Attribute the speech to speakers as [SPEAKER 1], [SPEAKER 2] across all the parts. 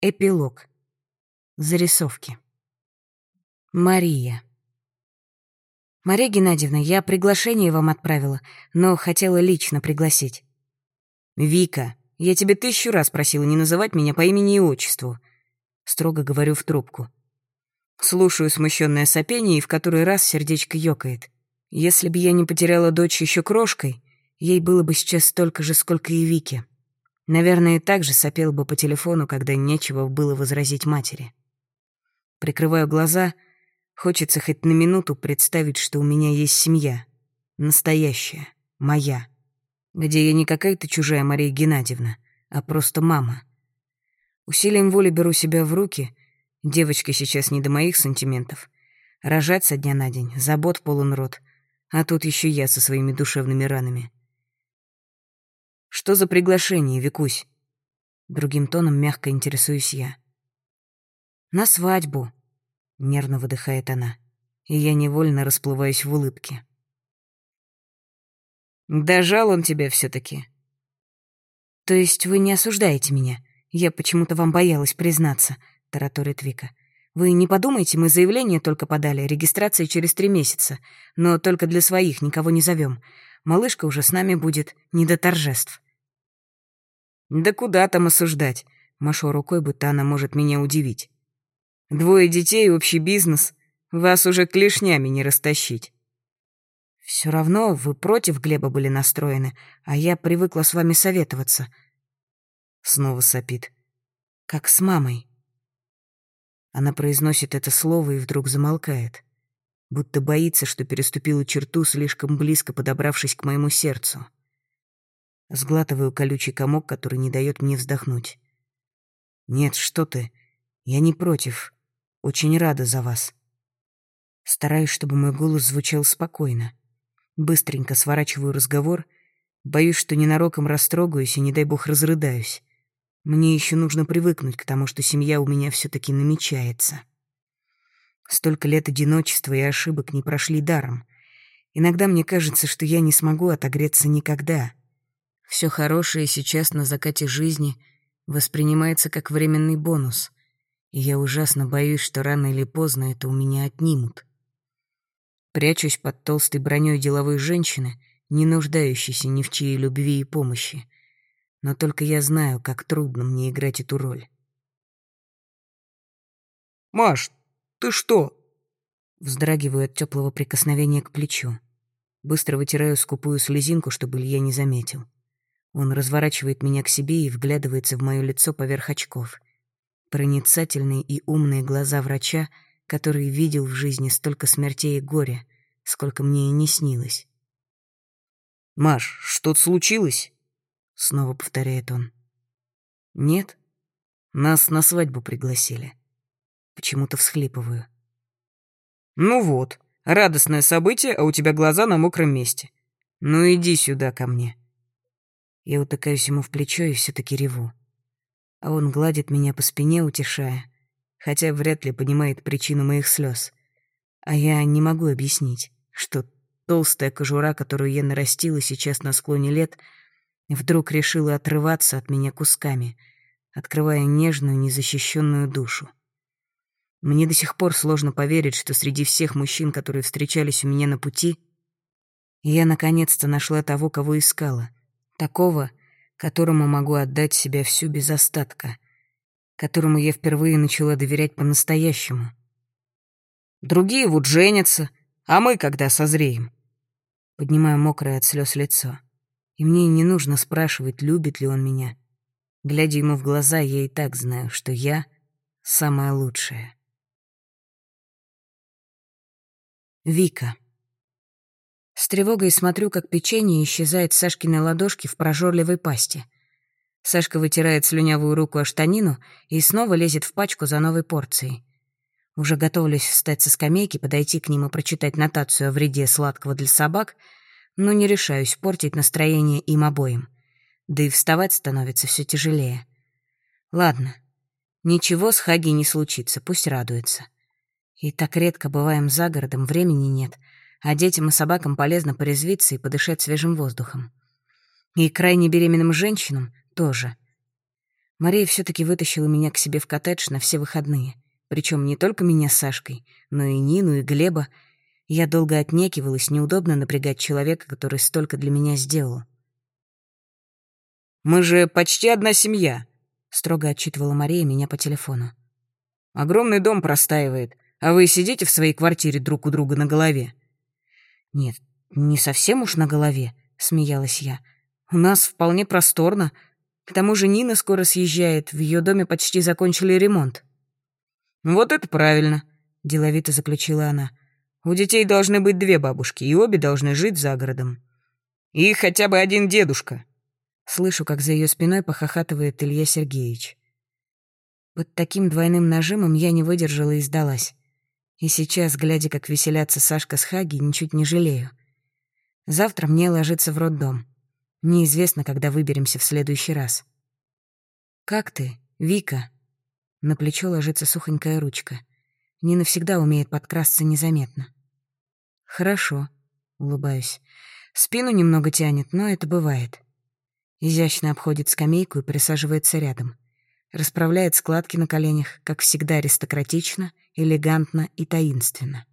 [SPEAKER 1] Эпилог. Зарисовки. Мария. Мария Геннадьевна, я приглашение вам отправила, но хотела лично пригласить.
[SPEAKER 2] Вика, я тебе 1000 раз просила не называть меня по имени и отчеству. Строго говорю в трубку. Слушаю смущенное сопение, и в который раз сердечко ёкает. Если бы я не потеряла дочь еще крошкой, ей было бы сейчас столько же, сколько и Вике. Наверное, и так же сопел бы по телефону, когда нечего было возразить матери. Прикрываю глаза, хочется хоть на минуту представить, что у меня есть семья. Настоящая, моя. Где я не какая-то чужая Мария Геннадьевна, а просто мама. Усилием воли беру себя в руки. Девочке сейчас не до моих сантиментов. Рожать со дня на день, забот полон рот. А тут еще я со своими душевными ранами. «Что за приглашение, Викусь?» Другим тоном мягко интересуюсь я. «На свадьбу», — нервно выдыхает она, и я невольно расплываюсь в улыбке. «Дожал он тебя все-таки». «То есть вы не осуждаете меня? Я почему-то вам боялась признаться», — тараторит Вика. «Вы не подумайте, мы заявление только подали, регистрация через 3 месяца, но только для своих, никого не зовем. Малышка уже с нами будет, не до торжеств». «Да куда там осуждать?» — машу рукой, будто она может меня удивить. 2 детей, общий бизнес. Вас уже клешнями не растащить.
[SPEAKER 1] Все равно вы против Глеба были настроены, а я привыкла с вами советоваться.
[SPEAKER 2] Снова сопит.
[SPEAKER 1] Как с мамой.
[SPEAKER 2] Она произносит это слово и вдруг замолкает, будто боится, что переступила черту, слишком близко подобравшись к моему сердцу. Сглатываю колючий комок, который не дает мне вздохнуть. «Нет, что ты. Я не против. Очень рада за вас». Стараюсь, чтобы мой голос звучал спокойно. Быстренько сворачиваю разговор. Боюсь, что ненароком растрогаюсь и, не дай бог, разрыдаюсь. Мне еще нужно привыкнуть к тому, что семья у меня все-таки намечается. Столько лет одиночества и ошибок не прошли даром. Иногда мне кажется, что я не смогу отогреться никогда. Все хорошее сейчас на закате жизни воспринимается как временный бонус, и я ужасно боюсь, что рано или поздно это у меня отнимут. Прячусь под толстой броней деловой женщины, не нуждающейся ни в чьей любви и помощи. Но только я знаю, как трудно мне играть эту роль.
[SPEAKER 3] «Маш, ты что?»
[SPEAKER 1] Вздрагиваю от теплого прикосновения к плечу. Быстро вытираю скупую слезинку, чтобы Илья не заметил. Он разворачивает меня к себе и вглядывается в моё лицо поверх очков. Проницательные и умные глаза врача, который видел в жизни столько смертей и горя, сколько мне и не снилось.
[SPEAKER 2] «Маш, что-то случилось?»
[SPEAKER 1] — снова повторяет он.
[SPEAKER 2] «Нет, нас на свадьбу пригласили». Почему-то всхлипываю.
[SPEAKER 3] «Ну вот, радостное событие, а у тебя глаза на мокром месте.
[SPEAKER 2] Ну иди сюда ко мне». Я утыкаюсь ему в плечо и все-таки реву. А он гладит меня по спине, утешая, хотя вряд ли понимает причину моих слез. А я не могу объяснить, что толстая кожура, которую я нарастила сейчас на склоне лет, вдруг решила отрываться от меня кусками, открывая нежную, незащищенную душу. Мне до сих пор сложно поверить, что среди всех мужчин, которые встречались у меня на пути, я наконец-то нашла того, кого искала, такого, которому могу отдать себя всю без остатка, которому я впервые начала доверять по-настоящему.
[SPEAKER 3] Другие вот женятся, а мы когда созреем?»
[SPEAKER 2] Поднимаю мокрое от слез лицо. И мне не нужно спрашивать, любит ли он меня. Глядя ему в глаза, я и так знаю, что я самая лучшая. Вика. С тревогой смотрю, как печенье исчезает с Сашкиной ладошки в прожорливой пасти. Сашка вытирает слюнявую руку о штанину и снова лезет в пачку за новой порцией. Уже готовлюсь встать со скамейки, подойти к ним и прочитать нотацию о вреде сладкого для собак, но не решаюсь портить настроение им обоим. Да и вставать становится все тяжелее. Ладно, ничего с Хаги не случится, пусть радуется. И так редко бываем за городом, времени нет, а детям и собакам полезно порезвиться и подышать свежим воздухом. И крайне беременным женщинам тоже.
[SPEAKER 1] Мария все-таки вытащила меня к себе в коттедж на все выходные. Причем не только меня с Сашкой, но и Нину, и Глеба. Я долго отнекивалась, неудобно напрягать человека, который столько для меня сделал.
[SPEAKER 3] «Мы же почти одна семья», —
[SPEAKER 1] строго отчитывала Мария меня по телефону.
[SPEAKER 3] «Огромный дом простаивает, а вы сидите в своей квартире друг у друга на голове».
[SPEAKER 1] «Нет, не совсем уж на голове», — смеялась я. «У нас вполне просторно. К тому же Нина скоро съезжает, в ее доме почти закончили ремонт».
[SPEAKER 3] «Вот это правильно», — деловито заключила она. «У детей должны быть 2 бабушки, и обе должны жить за городом. И хотя бы один дедушка».
[SPEAKER 1] Слышу, как за ее спиной похохатывает Илья Сергеевич. Под таким двойным нажимом я не выдержала и сдалась. И сейчас, глядя, как веселятся Сашка с Хаги, ничуть не жалею. Завтра мне ложиться в роддом. Неизвестно, когда выберемся в следующий раз. «Как ты, Вика?» На плечо ложится сухонькая ручка. Нина всегда умеет подкрасться незаметно. «Хорошо», — улыбаюсь. Спину немного тянет, но это бывает. Изящно обходит скамейку и присаживается рядом. Расправляет складки на коленях, как всегда аристократично, элегантно и таинственно.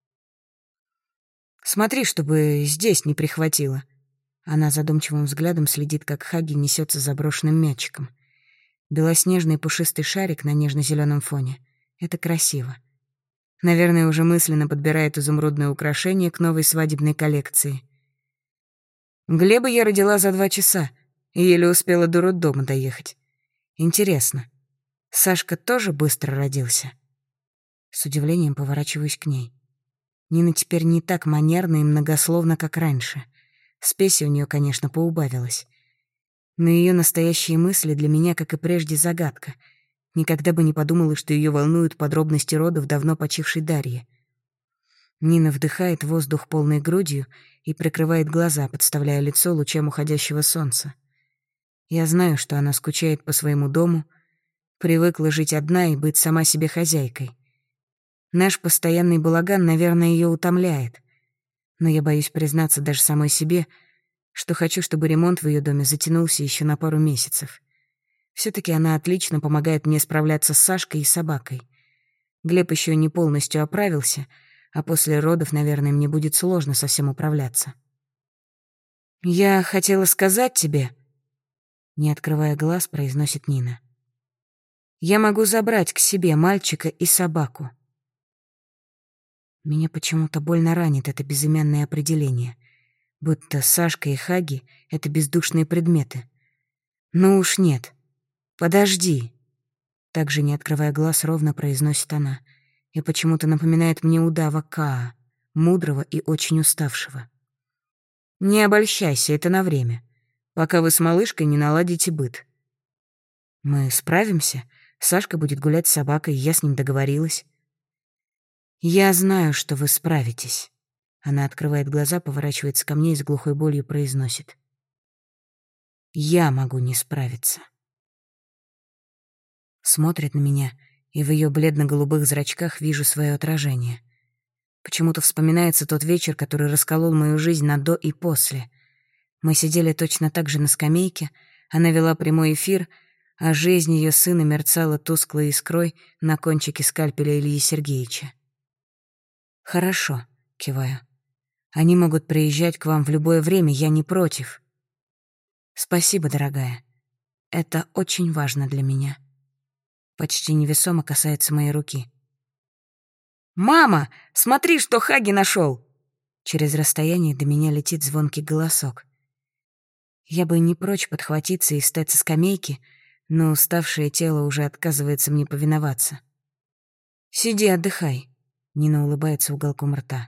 [SPEAKER 1] «Смотри, чтобы здесь не прихватило». Она задумчивым взглядом следит, как Хаги несется за брошенным мячиком. Белоснежный пушистый шарик на нежно-зеленом фоне. Это красиво. Наверное, уже мысленно подбирает изумрудное украшение к новой свадебной коллекции. Глеба я родила за 2 часа и еле успела до роддома доехать. Интересно, Сашка тоже быстро родился? С удивлением поворачиваюсь к ней. Нина теперь не так манерна и многословна, как раньше. Спеси у нее, конечно, поубавилось. Но ее настоящие мысли для меня, как и прежде, загадка. Никогда бы не подумала, что ее волнуют подробности родов давно почившей Дарьи. Нина вдыхает воздух полной грудью и прикрывает глаза, подставляя лицо лучам уходящего солнца. Я знаю, что она скучает по своему дому, привыкла жить одна и быть сама себе хозяйкой. Наш постоянный балаган, наверное, ее утомляет. Но я боюсь признаться даже самой себе, что хочу, чтобы ремонт в ее доме затянулся еще на пару месяцев. Все-таки она отлично помогает мне справляться с Сашкой и собакой. Глеб еще не полностью оправился, а после родов, наверное, мне будет сложно совсем управляться. «Я хотела сказать тебе...» Не открывая глаз, произносит Нина. «Я могу забрать к себе мальчика и собаку». Меня почему-то больно ранит это безымянное определение, будто Сашка и Хаги — это бездушные предметы. Ну уж нет. Подожди. Также, не открывая глаз, ровно произносит она, и почему-то напоминает мне удава Каа, мудрого и очень уставшего. Не обольщайся, это на время, пока вы с малышкой не наладите быт. Мы справимся, Сашка будет гулять с собакой, я с ним договорилась. «Я знаю, что вы справитесь». Она открывает глаза, поворачивается ко мне и с глухой болью произносит. «Я могу не справиться». Смотрит на меня, и в ее бледно-голубых зрачках вижу свое отражение. Почему-то вспоминается тот вечер, который расколол мою жизнь на до и после. Мы сидели точно так же на скамейке, она вела прямой эфир, а жизнь ее сына мерцала тусклой искрой на кончике скальпеля Ильи Сергеевича. «Хорошо», — киваю. «Они могут приезжать к вам в любое время, я не против». «Спасибо, дорогая. Это очень важно для меня». Почти невесомо касается моей руки. «Мама, смотри, что Хаги нашел!» Через расстояние до меня летит звонкий голосок. Я бы не прочь подхватиться и встать со скамейки, но уставшее тело уже отказывается мне повиноваться. «Сиди, отдыхай», — Нина улыбается уголком рта.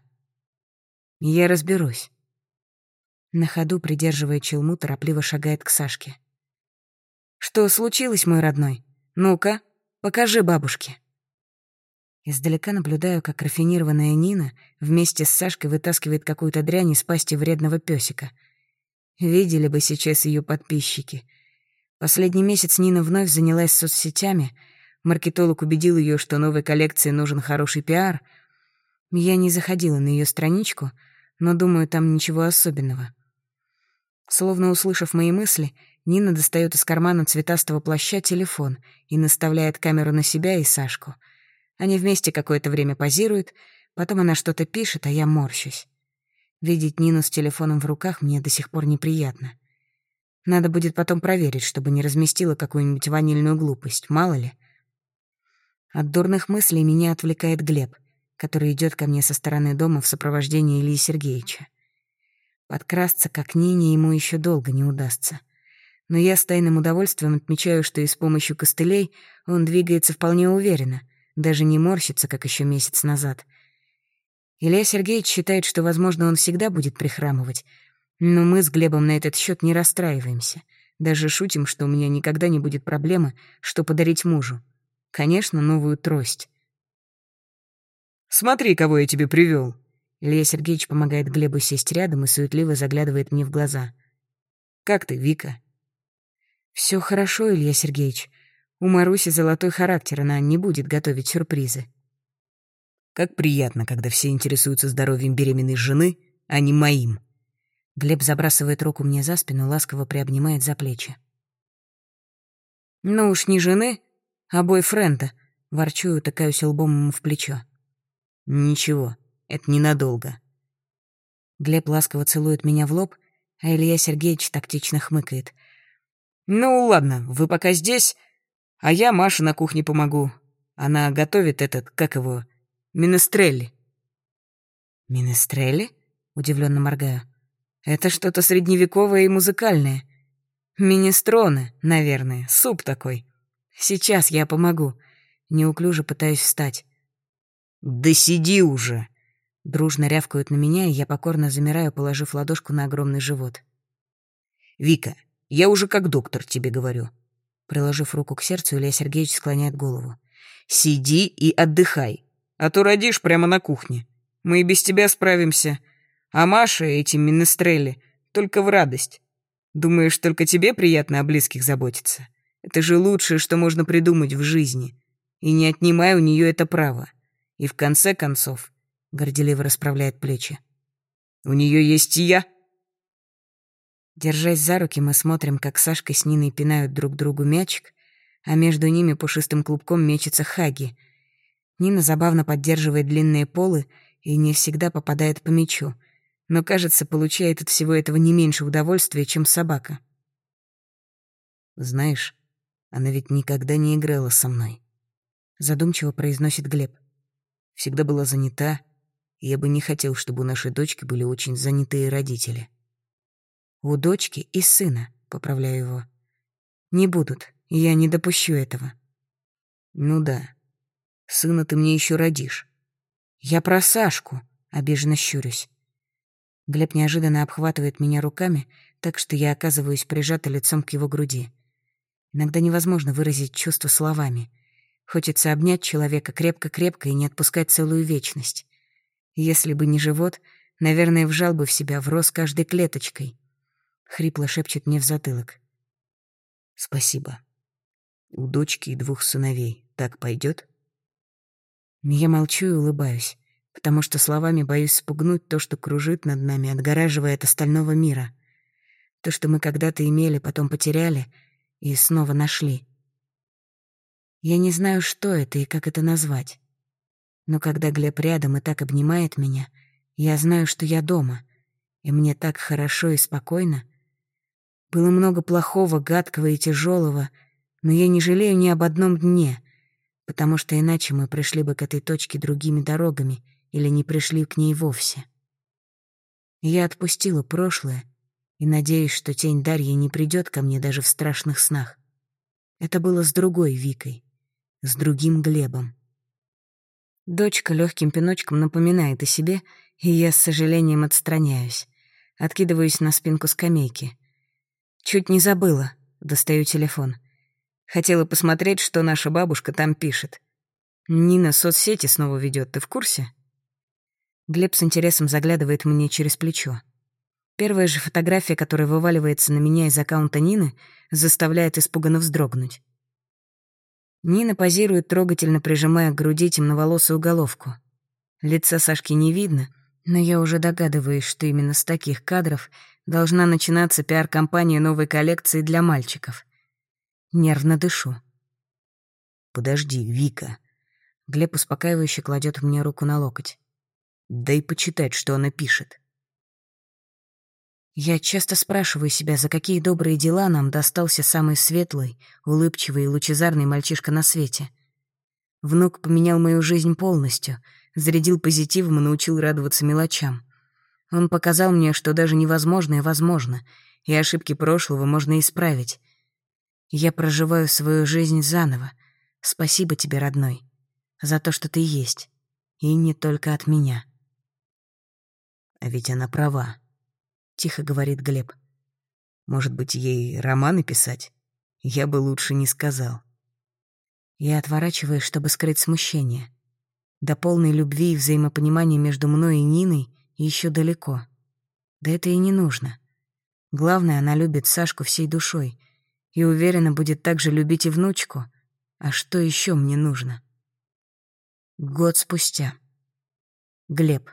[SPEAKER 1] «Я разберусь». На ходу, придерживая челму, торопливо шагает к Сашке. «Что случилось, мой родной? Ну-ка, покажи бабушке». Издалека наблюдаю, как рафинированная Нина вместе с Сашкой вытаскивает какую-то дрянь из пасти вредного пёсика. Видели бы сейчас её подписчики. Последний месяц Нина вновь занялась соцсетями. Маркетолог убедил её, что новой коллекции нужен хороший пиар. Я не заходила на её страничку, но думаю, там ничего особенного. Словно услышав мои мысли, Нина достает из кармана цветастого плаща телефон и наставляет камеру на себя и Сашку. Они вместе какое-то время позируют, потом она что-то пишет, а я морщусь. Видеть Нину с телефоном в руках мне до сих пор неприятно. Надо будет потом проверить, чтобы не разместила какую-нибудь ванильную глупость, мало ли. От дурных мыслей меня отвлекает Глеб, который идет ко мне со стороны дома в сопровождении Ильи Сергеевича. Подкрасться к Нине ему еще долго не удастся. Но я с тайным удовольствием отмечаю, что и с помощью костылей он двигается вполне уверенно, даже не морщится, как еще месяц назад. Илья Сергеевич считает, что, возможно, он всегда будет прихрамывать, но мы с Глебом на этот счет не расстраиваемся. Даже шутим, что у меня никогда не будет проблемы, что подарить мужу. Конечно, новую трость.
[SPEAKER 3] «Смотри, кого я тебе привел.
[SPEAKER 1] Илья Сергеевич помогает Глебу сесть рядом и суетливо заглядывает мне в глаза.
[SPEAKER 3] «Как ты, Вика?»
[SPEAKER 1] Все хорошо, Илья Сергеевич. У Маруси золотой характер, она не будет готовить сюрпризы».
[SPEAKER 3] «Как приятно, когда все интересуются здоровьем беременной жены, а не моим».
[SPEAKER 1] Глеб забрасывает руку мне за спину, ласково приобнимает за плечи. «Ну уж не жены, а бойфренда», — ворчу и утыкаюсь лбом ему в плечо.
[SPEAKER 3] «Ничего, это ненадолго».
[SPEAKER 1] Глеб ласково целует меня в лоб, а Илья Сергеевич тактично хмыкает.
[SPEAKER 3] «Ну ладно, вы пока здесь, а я Маше на кухне помогу. Она готовит этот, как его, минестрелли».
[SPEAKER 1] «Минестрелли?» — удивленно моргаю. «Это что-то средневековое и музыкальное. Минестроне, наверное, суп такой. Сейчас я помогу». Неуклюже пытаюсь встать.
[SPEAKER 3] «Да сиди уже!»
[SPEAKER 1] Дружно рявкают на меня, и я покорно замираю, положив ладошку на огромный живот.
[SPEAKER 3] «Вика, я уже как доктор тебе говорю».
[SPEAKER 1] Приложив руку к сердцу, Илья Сергеевич склоняет голову.
[SPEAKER 3] «Сиди и отдыхай, а то родишь прямо на кухне. Мы и без тебя справимся. А Маша эти минестрелли только в радость. Думаешь, только тебе приятно о близких заботиться? Это же лучшее, что можно придумать в жизни. И не отнимай у нее это право. И в конце концов...» Горделиво расправляет плечи. «У нее есть и я».
[SPEAKER 1] Держась за руки, мы смотрим, как Сашка с Ниной пинают друг другу мячик, а между ними пушистым клубком мечется Хаги. Нина забавно поддерживает длинные полы и не всегда попадает по мячу, но, кажется, получает от всего этого не меньше удовольствия, чем собака.
[SPEAKER 3] «Знаешь, она ведь никогда не играла со мной», — задумчиво произносит Глеб. «Всегда была занята, и я бы не хотел, чтобы у нашей дочки были очень занятые родители».
[SPEAKER 1] «У дочки и сына», — поправляю его. «Не будут, и я не допущу этого».
[SPEAKER 3] «Ну да, сына ты мне еще родишь».
[SPEAKER 1] «Я про Сашку», — обиженно щурюсь. Глеб неожиданно обхватывает меня руками, так что я оказываюсь прижата лицом к его груди. Иногда невозможно выразить чувство словами. Хочется обнять человека крепко-крепко и не отпускать целую вечность. Если бы не живот, наверное, вжал бы в себя, врос каждой клеточкой. Хрипло шепчет мне в затылок.
[SPEAKER 3] «Спасибо. У дочки и 2 сыновей. Так пойдет?»
[SPEAKER 1] Я молчу и улыбаюсь, потому что словами боюсь спугнуть то, что кружит над нами, отгораживая от остального мира. То, что мы когда-то имели, потом потеряли и снова нашли. Я не знаю, что это и как это назвать. Но когда Глеб рядом и так обнимает меня, я знаю, что я дома, и мне так хорошо и спокойно. Было много плохого, гадкого и тяжелого, но я не жалею ни об одном дне, потому что иначе мы пришли бы к этой точке другими дорогами или не пришли к ней вовсе. Я отпустила прошлое и надеюсь, что тень Дарьи не придет ко мне даже в страшных снах. Это было с другой Викой, с другим Глебом. Дочка легким пиночком напоминает о себе, и я с сожалением отстраняюсь. Откидываюсь на спинку скамейки. Чуть не забыла. Достаю телефон. Хотела посмотреть, что наша бабушка там пишет. Нина соцсети снова ведет, ты в курсе? Глеб с интересом заглядывает мне через плечо. Первая же фотография, которая вываливается на меня из аккаунта Нины, заставляет испуганно вздрогнуть. Нина позирует, трогательно прижимая к груди темноволосую головку. Лица Сашки не видно, но я уже догадываюсь, что именно с таких кадров Должна начинаться пиар-компания новой коллекции для мальчиков. Нервно дышу.
[SPEAKER 2] «Подожди, Вика».
[SPEAKER 1] Глеб успокаивающе кладет мне руку на локоть.
[SPEAKER 2] «Дай почитать, что она пишет».
[SPEAKER 1] Я часто спрашиваю себя, за какие добрые дела нам достался самый светлый, улыбчивый и лучезарный мальчишка на свете. Внук поменял мою жизнь полностью, зарядил позитивом и научил радоваться мелочам. Он показал мне, что даже невозможное возможно, и ошибки прошлого можно исправить. Я проживаю свою жизнь заново. Спасибо тебе, родной, за то, что ты есть. И не только от меня.
[SPEAKER 2] А ведь она права, — тихо говорит Глеб. Может быть, ей романы писать? Я бы лучше не сказал.
[SPEAKER 1] Я отворачиваюсь, чтобы скрыть смущение. До полной любви и взаимопонимания между мной и Ниной еще далеко. Да это и не нужно. Главное, она любит Сашку всей душой и уверена, будет также любить и внучку. А что еще мне нужно? Год спустя. Глеб.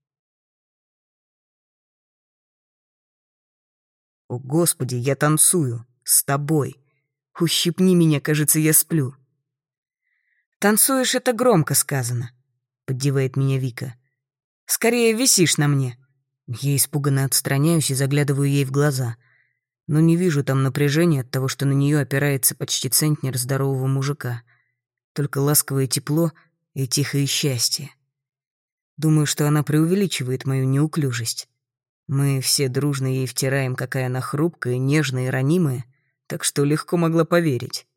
[SPEAKER 2] О, Господи, я танцую. С тобой. Ущипни меня, кажется, я сплю.
[SPEAKER 1] «Танцуешь — это громко сказано», — поддевает меня Вика. «Скорее висишь на мне».
[SPEAKER 2] Я испуганно отстраняюсь и заглядываю ей в глаза, но не вижу там напряжения от того, что на нее опирается почти центнер здорового мужика. Только ласковое тепло и тихое счастье. Думаю, что она преувеличивает мою неуклюжесть. Мы все дружно ей втираем, какая она хрупкая, нежная и ранимая, так что легко могла поверить.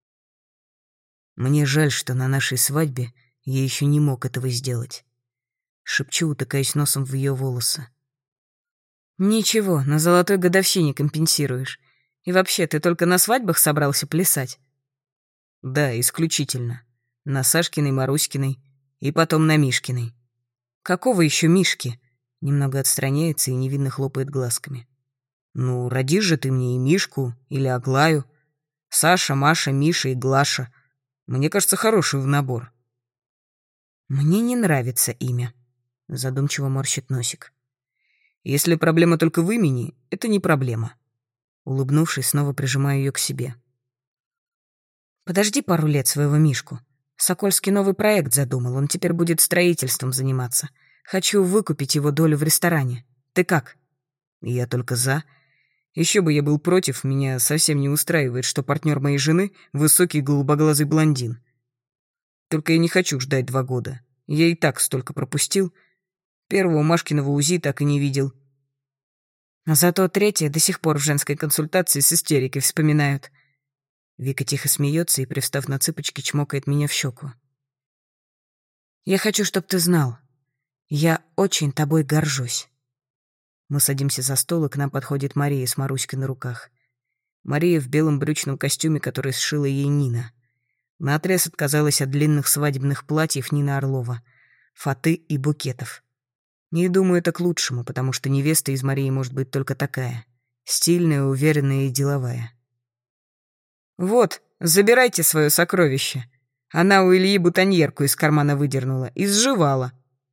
[SPEAKER 2] Мне жаль, что на нашей свадьбе я еще не мог этого сделать. Шепчу, утыкаясь носом в ее волосы.
[SPEAKER 1] «Ничего, на золотой годовщине компенсируешь. И вообще, ты только на свадьбах собрался плясать?»
[SPEAKER 2] «Да, исключительно. На Сашкиной, Маруськиной и потом на Мишкиной».
[SPEAKER 1] «Какого еще Мишки?»
[SPEAKER 2] Немного отстраняется и невинно хлопает глазками. «Ну, родишь же ты мне и Мишку, или Аглаю. Саша, Маша, Миша и Глаша. Мне кажется, хороший в набор».
[SPEAKER 1] «Мне не нравится имя», — задумчиво морщит носик.
[SPEAKER 2] «Если проблема только в имени, это не проблема». Улыбнувшись, снова прижимаю ее к себе.
[SPEAKER 1] «Подожди пару лет своего Мишку. Сокольский новый проект задумал, он теперь будет строительством заниматься. Хочу выкупить его долю в ресторане. Ты как?»
[SPEAKER 2] «Я только за. Еще бы я был против, меня совсем не устраивает, что партнер моей жены — высокий голубоглазый блондин. Только я не хочу ждать 2 года. Я и так столько пропустил. Первого Машкиного УЗИ так и не видел».
[SPEAKER 1] Зато третье до сих пор в женской консультации с истерикой вспоминают.
[SPEAKER 2] Вика тихо смеется и, привстав на цыпочки, чмокает меня в щеку.
[SPEAKER 1] «Я хочу, чтобы ты знал. Я очень тобой горжусь».
[SPEAKER 2] Мы садимся за стол, и к нам подходит Мария с Маруськой на руках. Мария в белом брючном костюме, который сшила ей Нина. Наотрез отказалась от длинных свадебных платьев Нины Орлова, фаты и букетов. Не думаю, это к лучшему, потому что невеста из Марии может быть только такая. Стильная, уверенная и деловая.
[SPEAKER 1] «Вот, забирайте свое сокровище». Она у Ильи бутоньерку из кармана выдернула и сживала.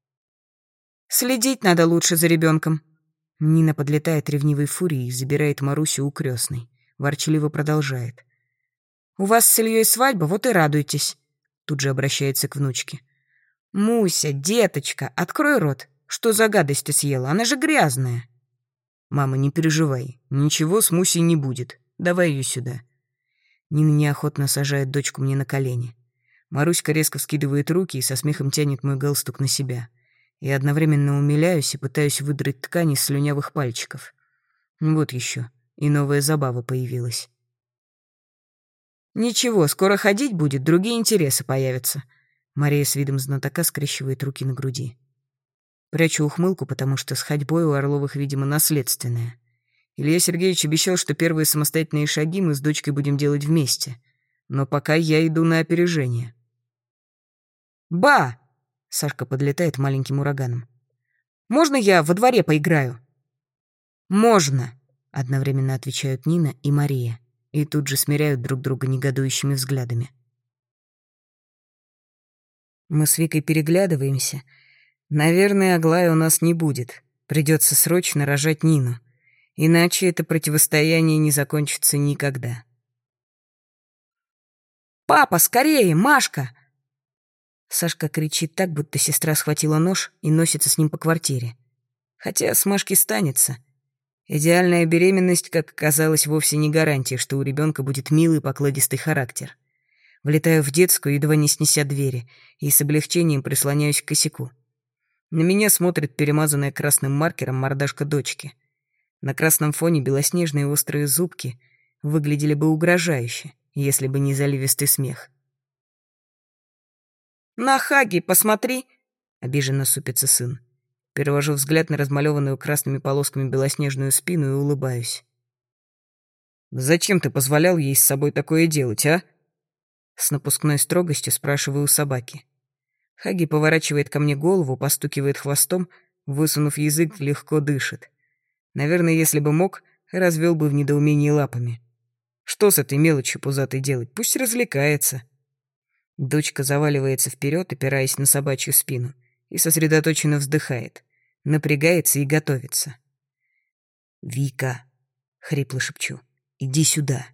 [SPEAKER 1] «Следить надо лучше за ребенком».
[SPEAKER 2] Нина подлетает ревнивой фурией и забирает Марусю у крестной. Ворчливо продолжает.
[SPEAKER 1] «У вас с Ильей свадьба, вот и радуйтесь».
[SPEAKER 2] Тут же обращается к внучке.
[SPEAKER 1] «Муся, деточка, открой рот. Что за гадость ты съела? Она же грязная».
[SPEAKER 2] «Мама, не переживай. Ничего с Мусей не будет. Давай ее сюда». Нина неохотно сажает дочку мне на колени. Маруська резко вскидывает руки и со смехом тянет мой галстук на себя. Я одновременно умиляюсь и пытаюсь выдрать ткань из слюнявых пальчиков. Вот еще. И новая забава появилась.
[SPEAKER 1] «Ничего, скоро ходить будет, другие интересы появятся».
[SPEAKER 2] Мария с видом знатока скрещивает руки на груди. Прячу ухмылку, потому что с ходьбой у Орловых, видимо, наследственная. Илья Сергеевич обещал, что первые самостоятельные шаги мы с дочкой будем делать вместе. Но пока я иду на опережение.
[SPEAKER 1] «Ба!»
[SPEAKER 2] — Сашка подлетает маленьким ураганом.
[SPEAKER 1] «Можно я во дворе поиграю?»
[SPEAKER 2] «Можно!» — одновременно отвечают Нина и Мария. И тут же смиряют друг друга негодующими взглядами. Мы с Викой переглядываемся. Наверное, Аглая у нас не будет. Придется срочно рожать Нину. Иначе это противостояние не закончится никогда.
[SPEAKER 1] «Папа, скорее, Машка!»
[SPEAKER 2] Сашка кричит так, будто сестра схватила нож и носится с ним по квартире. Хотя с Машки станется. Идеальная беременность, как оказалось, вовсе не гарантия, что у ребенка будет милый покладистый характер. Влетаю в детскую, едва не снеся двери, и с облегчением прислоняюсь к косяку. На меня смотрит перемазанная красным маркером мордашка дочки. На красном фоне белоснежные острые зубки выглядели бы угрожающе, если бы не заливистый смех.
[SPEAKER 1] «На Хаги, посмотри!»
[SPEAKER 2] — обиженно супится сын. Перевожу взгляд на размалеванную красными полосками белоснежную спину и улыбаюсь. «Зачем ты позволял ей с собой такое делать, а?» С напускной строгостью спрашиваю у собаки. Хаги поворачивает ко мне голову, постукивает хвостом, высунув язык, легко дышит. Наверное, если бы мог, развел бы в недоумении лапами. Что с этой мелочью пузатой делать? Пусть развлекается. Дочка заваливается вперед, опираясь на собачью спину, и сосредоточенно вздыхает, напрягается и готовится. «Вика», — хрипло шепчу, — «иди сюда».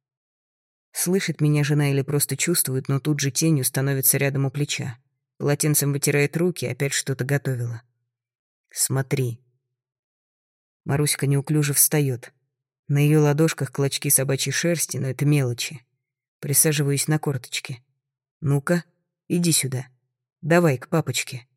[SPEAKER 2] Слышит меня жена или просто чувствует, но тут же тенью становится рядом у плеча. Полотенцем вытирает руки, опять что-то готовила. «Смотри». Маруська неуклюже встает. На ее ладошках клочки собачьей шерсти, но это мелочи. Присаживаюсь на корточки. «Ну-ка, иди сюда. Давай к папочке».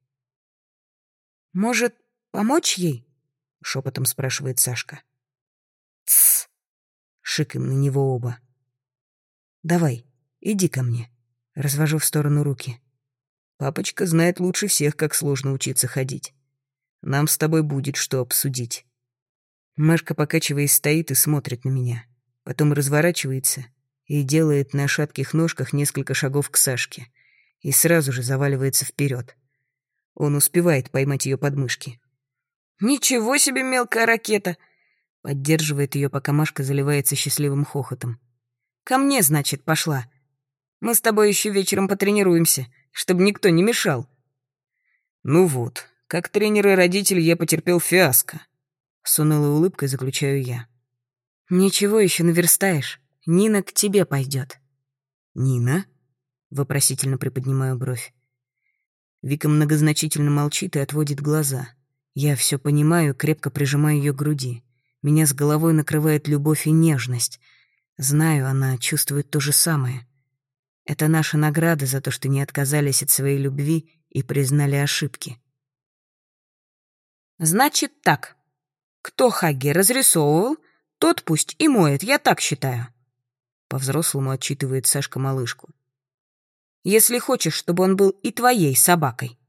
[SPEAKER 1] «Может, помочь ей?»
[SPEAKER 2] — шепотом спрашивает Сашка. «Тссс!» — шикаем на него оба. «Давай, иди ко мне». Развожу в сторону руки. Папочка знает лучше всех, как сложно учиться ходить. Нам с тобой будет что обсудить. Машка, покачиваясь, стоит и смотрит на меня. Потом разворачивается и делает на шатких ножках несколько шагов к Сашке. И сразу же заваливается вперед. Он успевает поймать ее подмышки.
[SPEAKER 1] «Ничего себе мелкая ракета!»
[SPEAKER 2] Поддерживает ее, пока Машка заливается счастливым хохотом.
[SPEAKER 1] «Ко мне, значит, пошла. Мы с тобой еще вечером потренируемся, чтобы никто не мешал».
[SPEAKER 2] «Ну вот, как тренер и родитель я потерпел фиаско», — с унылой улыбкой заключаю я.
[SPEAKER 1] «Ничего еще наверстаешь. Нина к тебе пойдет».
[SPEAKER 2] «Нина?» — вопросительно приподнимаю бровь. Вика многозначительно молчит и отводит глаза. Я все понимаю, крепко прижимаю ее к груди. Меня с головой накрывает любовь и нежность. Знаю, она чувствует то же самое. Это наша награда за то, что не отказались от своей любви и признали ошибки.
[SPEAKER 1] «Значит так. Кто Хаги разрисовывал, тот пусть и моет, я так считаю».
[SPEAKER 2] По-взрослому отчитывает Сашка малышку.
[SPEAKER 1] «Если хочешь, чтобы он был и твоей собакой».